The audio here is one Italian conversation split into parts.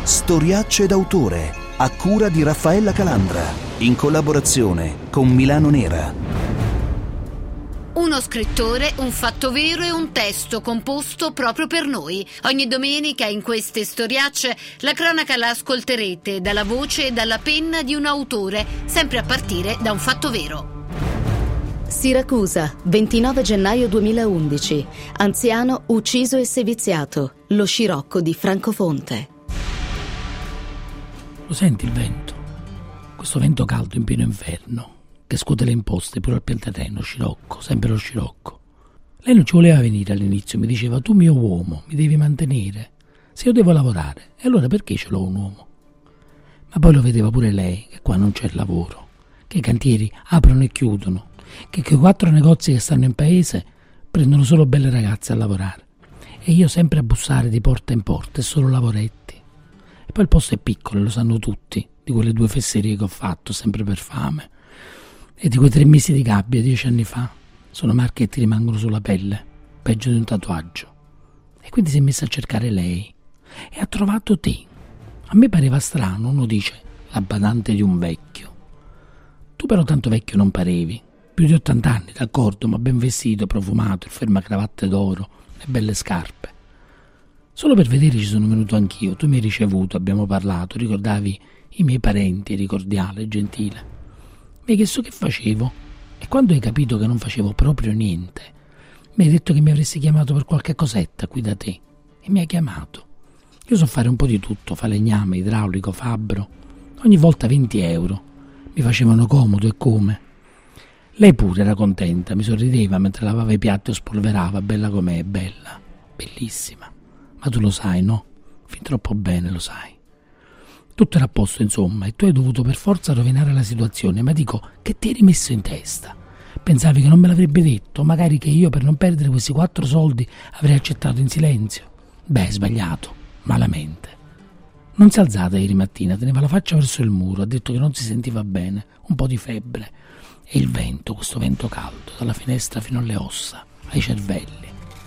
Storiacce d'autore, a cura di Raffaella Calandra, in collaborazione con Milano Nera. Uno scrittore, un fatto vero e un testo composto proprio per noi. Ogni domenica in queste storiacce la cronaca la ascolterete dalla voce e dalla penna di un autore, sempre a partire da un fatto vero. Siracusa, 29 gennaio 2011. Anziano ucciso e seviziato. Lo scirocco di Francofonte. Lo senti il vento? Questo vento caldo in pieno inverno, che scuote le imposte pure al pianterreno, scirocco, sempre lo scirocco. Lei non ci voleva venire all'inizio, mi diceva: tu mio uomo, mi devi mantenere. Se io devo lavorare, e allora perché ce l'ho un uomo? Ma poi lo vedeva pure lei, che qua non c'è lavoro, che i cantieri aprono e chiudono, che quei 4 negozi che stanno in paese prendono solo belle ragazze a lavorare. E io sempre a bussare di porta in porta, e solo lavoretti. E poi il posto è piccolo, lo sanno tutti, di quelle 2 fesserie che ho fatto, sempre per fame. E di quei 3 mesi di gabbia 10 anni fa, sono marche che ti rimangono sulla pelle, peggio di un tatuaggio. E quindi si è messa a cercare lei, e ha trovato te. A me pareva strano, uno dice, la badante di un vecchio. Tu però tanto vecchio non parevi, più di 80 anni, d'accordo, ma ben vestito, profumato, il fermacravatte d'oro, le belle scarpe. Solo per vedere ci sono venuto anch'io, tu mi hai ricevuto, abbiamo parlato, ricordavi i miei parenti, eri cordiale, gentile. Mi hai chiesto che facevo e quando hai capito che non facevo proprio niente, mi hai detto che mi avresti chiamato per qualche cosetta qui da te e mi hai chiamato. Io so fare un po' di tutto, falegname, idraulico, fabbro, ogni volta 20 euro, mi facevano comodo e come. Lei pure era contenta, mi sorrideva mentre lavava i piatti o spolverava, bella com'è, bella, bellissima. Ma tu lo sai, no? Fin troppo bene lo sai. Tutto era a posto, insomma, e tu hai dovuto per forza rovinare la situazione, ma dico, che ti eri messo in testa? Pensavi che non me l'avrebbe detto, magari che io per non perdere questi 4 soldi avrei accettato in silenzio? Beh, sbagliato, malamente. Non si è alzata ieri mattina, teneva la faccia verso il muro, ha detto che non si sentiva bene, un po' di febbre. E il vento, questo vento caldo, dalla finestra fino alle ossa, ai cervelli.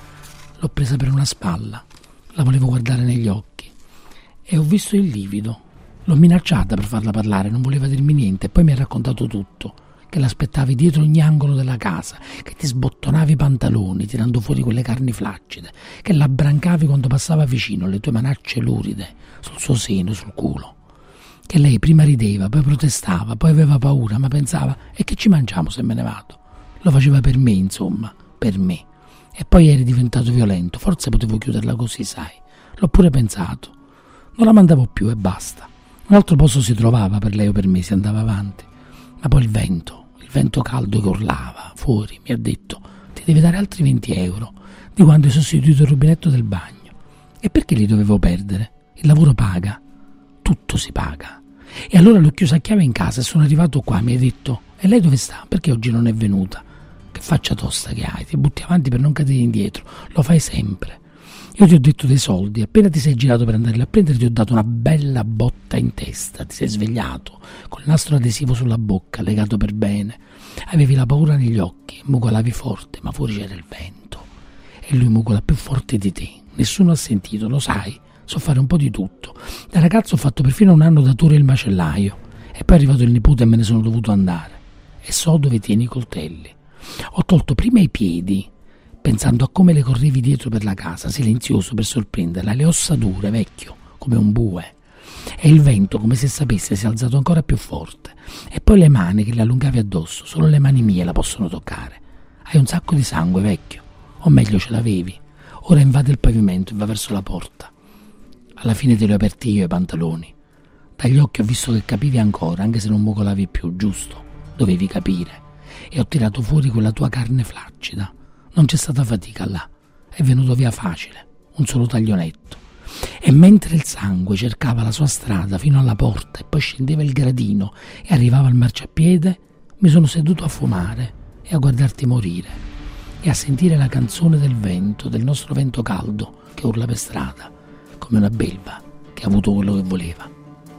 L'ho presa per una spalla, la volevo guardare negli occhi e ho visto il livido. L'ho minacciata per farla parlare, non voleva dirmi niente e poi mi ha raccontato tutto, che l'aspettavi dietro ogni angolo della casa, che ti sbottonavi i pantaloni tirando fuori quelle carni flaccide, che la brancavi quando passava vicino, le tue manacce luride sul suo seno, sul culo. Che lei prima rideva, poi protestava, poi aveva paura, ma pensava: e che ci mangiamo se me ne vado? Lo faceva per me, insomma, per me. E poi eri diventato violento, forse potevo chiuderla così, sai. L'ho pure pensato. Non la mandavo più e basta. Un altro posto si trovava per lei o per me, si andava avanti. Ma poi il vento caldo che urlava fuori, mi ha detto: ti devi dare altri 20 euro di quando hai sostituito il rubinetto del bagno. E perché li dovevo perdere? Il lavoro paga, tutto si paga. E allora l'ho chiusa a chiave in casa e sono arrivato qua, mi hai detto: e lei dove sta? Perché oggi non è venuta? Che faccia tosta che hai, ti butti avanti per non cadere indietro, lo fai sempre. Io ti ho detto dei soldi, appena ti sei girato per andarli a prendere ti ho dato una bella botta in testa, ti sei svegliato col nastro adesivo sulla bocca, legato per bene, avevi la paura negli occhi, mugolavi forte, ma fuori c'era il vento e lui mugola più forte di te, nessuno ha sentito, lo sai, so fare un po' di tutto. Da ragazzo ho fatto perfino un anno da Ture il macellaio e poi è arrivato il nipote e me ne sono dovuto andare e so dove tieni i coltelli. Ho tolto prima i piedi, pensando a come le correvi dietro per la casa, silenzioso per sorprenderla, le ossa dure, vecchio, come un bue. E il vento, come se sapesse, si è alzato ancora più forte. E poi le mani che le allungavi addosso, solo le mani mie la possono toccare. Hai un sacco di sangue, vecchio, o meglio ce l'avevi. Ora invade il pavimento e va verso la porta. Alla fine te li ho aperti io i pantaloni. Dagli occhi ho visto che capivi ancora, anche se non mugolavi più, giusto? Dovevi capire. E ho tirato fuori quella tua carne flaccida. Non c'è stata fatica là, è venuto via facile, un solo taglionetto. E mentre il sangue cercava la sua strada fino alla porta e poi scendeva il gradino e arrivava al marciapiede, mi sono seduto a fumare e a guardarti morire e a sentire la canzone del vento, del nostro vento caldo che urla per strada, come una belva che ha avuto quello che voleva.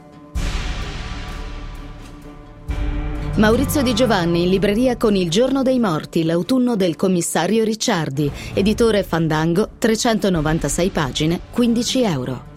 Maurizio Di Giovanni in libreria con Il giorno dei morti, l'autunno del commissario Ricciardi, editore Fandango, 396 pagine, 15 euro.